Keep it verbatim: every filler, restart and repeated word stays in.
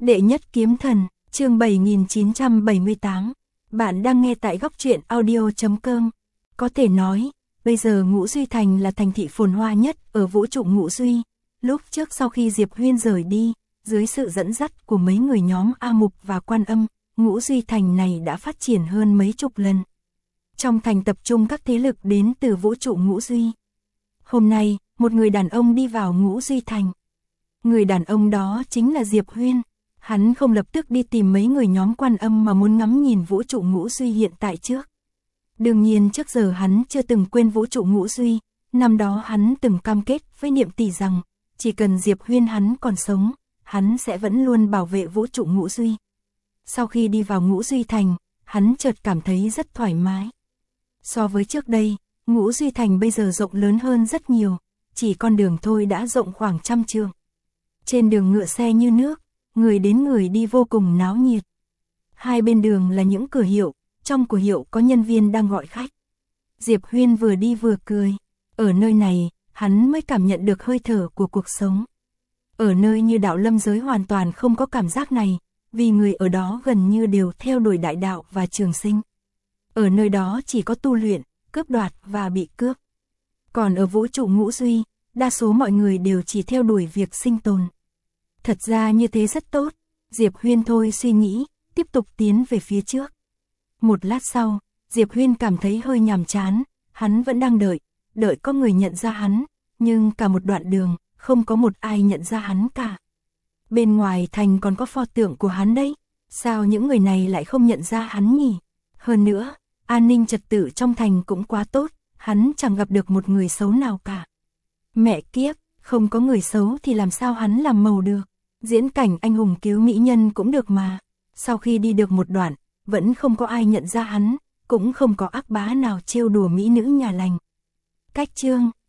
Đệ nhất kiếm thần, chương bảy nghìn chín trăm bảy mươi tám. Bạn đang nghe tại góc truyện audio chấm com. Có thể nói, bây giờ Ngũ Duy Thành là thành thị phồn hoa nhất ở vũ trụ Ngũ Duy. Lúc trước sau khi Diệp Huyên rời đi, dưới sự dẫn dắt của mấy người nhóm A Mục và Quan Âm, Ngũ Duy Thành này đã phát triển hơn mấy chục lần. Trong thành tập trung các thế lực đến từ vũ trụ Ngũ Duy. Hôm nay, một người đàn ông đi vào Ngũ Duy Thành. Người đàn ông đó chính là Diệp Huyên. Hắn không lập tức đi tìm mấy người nhóm Quan Âm mà muốn ngắm nhìn vũ trụ Ngũ Duy hiện tại trước. Đương nhiên trước giờ hắn chưa từng quên vũ trụ Ngũ Duy, năm đó hắn từng cam kết với Niệm Tỷ rằng, chỉ cần Diệp Huyên hắn còn sống, hắn sẽ vẫn luôn bảo vệ vũ trụ Ngũ Duy. Sau khi đi vào Ngũ Duy Thành, hắn chợt cảm thấy rất thoải mái. So với trước đây, Ngũ Duy Thành bây giờ rộng lớn hơn rất nhiều, chỉ con đường thôi đã rộng khoảng trăm trượng. Trên đường ngựa xe như nước, người đến người đi vô cùng náo nhiệt. Hai bên đường là những cửa hiệu, trong cửa hiệu có nhân viên đang gọi khách. Diệp Huyên vừa đi vừa cười. Ở nơi này, hắn mới cảm nhận được hơi thở của cuộc sống. Ở nơi như đạo lâm giới hoàn toàn không có cảm giác này, vì người ở đó gần như đều theo đuổi đại đạo và trường sinh. Ở nơi đó chỉ có tu luyện, cướp đoạt và bị cướp. Còn ở vũ trụ Ngũ Duy, đa số mọi người đều chỉ theo đuổi việc sinh tồn. Thật ra như thế rất tốt, Diệp Huyên thôi suy nghĩ, tiếp tục tiến về phía trước. Một lát sau, Diệp Huyên cảm thấy hơi nhàm chán, hắn vẫn đang đợi, đợi có người nhận ra hắn, nhưng cả một đoạn đường, không có một ai nhận ra hắn cả. Bên ngoài thành còn có pho tượng của hắn đấy, sao những người này lại không nhận ra hắn nhỉ? Hơn nữa, an ninh trật tự trong thành cũng quá tốt, hắn chẳng gặp được một người xấu nào cả. Mẹ kiếp, không có người xấu thì làm sao hắn làm màu được? Diễn cảnh anh hùng cứu mỹ nhân cũng được mà. Sau khi đi được một đoạn, vẫn không có ai nhận ra hắn, cũng không có ác bá nào trêu đùa mỹ nữ nhà lành. Cách chương,